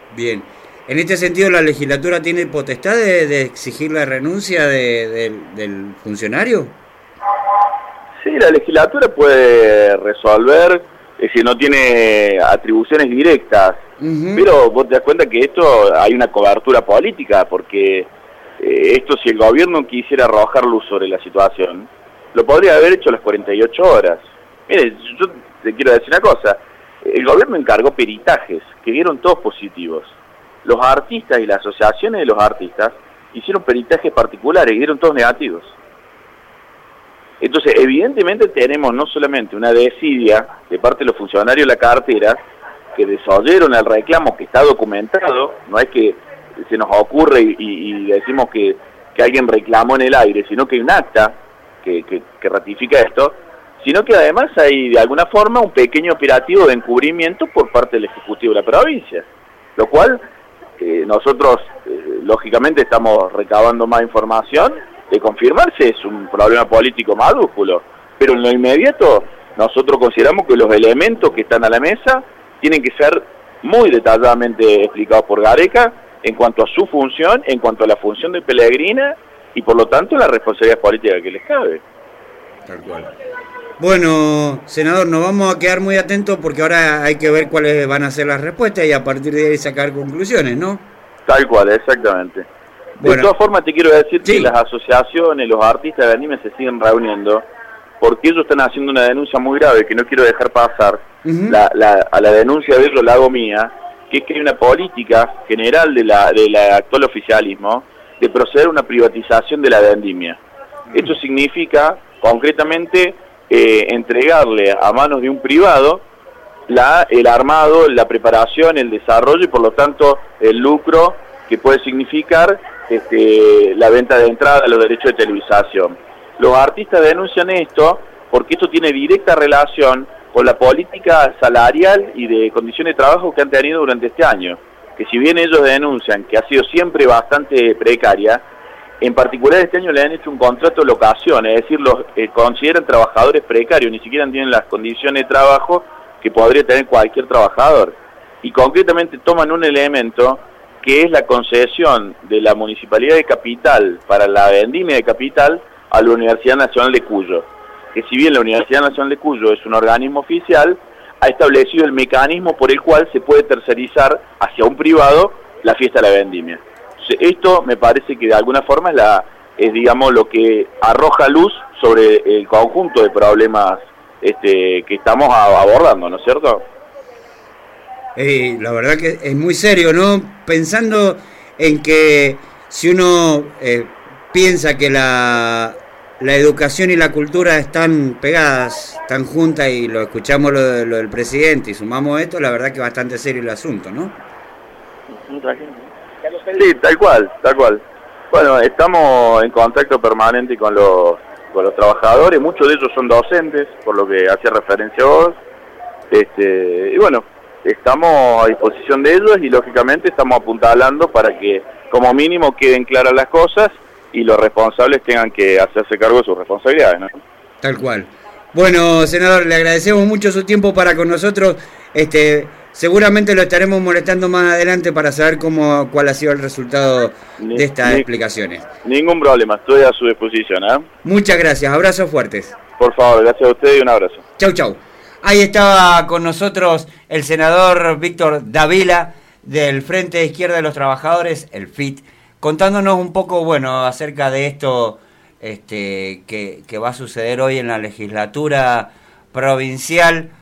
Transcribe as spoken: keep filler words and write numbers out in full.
Bien. En este sentido, ¿la legislatura tiene potestad de, de exigir la renuncia de, de, del funcionario? Sí, la legislatura puede resolver eh, si no tiene atribuciones directas, uh-huh. Pero vos te das cuenta que esto hay una cobertura política, porque eh, esto, si el gobierno quisiera arrojar luz sobre la situación, lo podría haber hecho a las cuarenta y ocho horas. Mire, yo te quiero decir una cosa, el gobierno encargó peritajes que dieron todos positivos. Los artistas y las asociaciones de los artistas hicieron peritajes particulares y dieron todos negativos. Entonces, evidentemente tenemos no solamente una desidia de parte de los funcionarios de la cartera, que desoyeron el reclamo que está documentado, no es que se nos ocurre y, y decimos que, que alguien reclamó en el aire, sino que hay un acta que, que, que ratifica esto, sino que además hay de alguna forma un pequeño operativo de encubrimiento por parte del Ejecutivo de la provincia, lo cual eh, nosotros eh, lógicamente estamos recabando más información. De confirmarse es un problema político mayúsculo, pero en lo inmediato nosotros consideramos que los elementos que están a la mesa tienen que ser muy detalladamente explicados por Gareca en cuanto a su función, en cuanto a la función de Pellegrina y por lo tanto la responsabilidad política que les cabe. Tal cual. Bueno, senador, nos vamos a quedar muy atentos porque ahora hay que ver cuáles van a ser las respuestas y a partir de ahí sacar conclusiones, ¿no? Tal cual, exactamente. Bueno, de todas formas te quiero decir sí. que las asociaciones, los artistas de anime se siguen reuniendo porque ellos están haciendo una denuncia muy grave que no quiero dejar pasar. Uh-huh. la, la, a la denuncia de ellos la hago mía, que es que hay una política general de la, de la actual oficialismo de proceder a una privatización de la vendimia. Uh-huh. Esto significa concretamente eh, entregarle a manos de un privado la, el armado, la preparación, el desarrollo y por lo tanto el lucro que puede significar Este, la venta de entrada, los derechos de televisación. Los artistas denuncian esto porque esto tiene directa relación con la política salarial y de condiciones de trabajo que han tenido durante este año, que si bien ellos denuncian que ha sido siempre bastante precaria, en particular este año le han hecho un contrato de locación, es decir, los eh, consideran trabajadores precarios, ni siquiera tienen las condiciones de trabajo que podría tener cualquier trabajador, y concretamente toman un elemento que es la concesión de la Municipalidad de Capital para la vendimia de Capital a la Universidad Nacional de Cuyo, que si bien la Universidad Nacional de Cuyo es un organismo oficial, ha establecido el mecanismo por el cual se puede tercerizar hacia un privado la fiesta de la vendimia. Entonces, esto me parece que de alguna forma es, la, es digamos, lo que arroja luz sobre el conjunto de problemas este, que estamos abordando, ¿no es cierto? Eh, la verdad que es muy serio, ¿no? Pensando en que si uno eh, piensa que la, la educación y la cultura están pegadas, están juntas y lo escuchamos lo, lo del presidente y sumamos esto, la verdad que es bastante serio el asunto, ¿no? Sí, tal cual, tal cual. Bueno, estamos en contacto permanente con los, con los trabajadores, muchos de ellos son docentes, por lo que hacía referencia a vos, este, y bueno, estamos a disposición de ellos y lógicamente estamos apuntalando para que como mínimo queden claras las cosas y los responsables tengan que hacerse cargo de sus responsabilidades, ¿no? Tal cual. Bueno, senador, le agradecemos mucho su tiempo para con nosotros. Este, seguramente lo estaremos molestando más adelante para saber cómo cuál ha sido el resultado ni, de estas ni, explicaciones. Ningún problema, estoy a su disposición, ¿eh? Muchas gracias, abrazos fuertes. Por favor, gracias a usted y un abrazo. Chau, chau. Ahí estaba con nosotros el senador Víctor Dávila del Frente de Izquierda de los Trabajadores, el F I T, contándonos un poco, bueno, acerca de esto este, que, que va a suceder hoy en la legislatura provincial.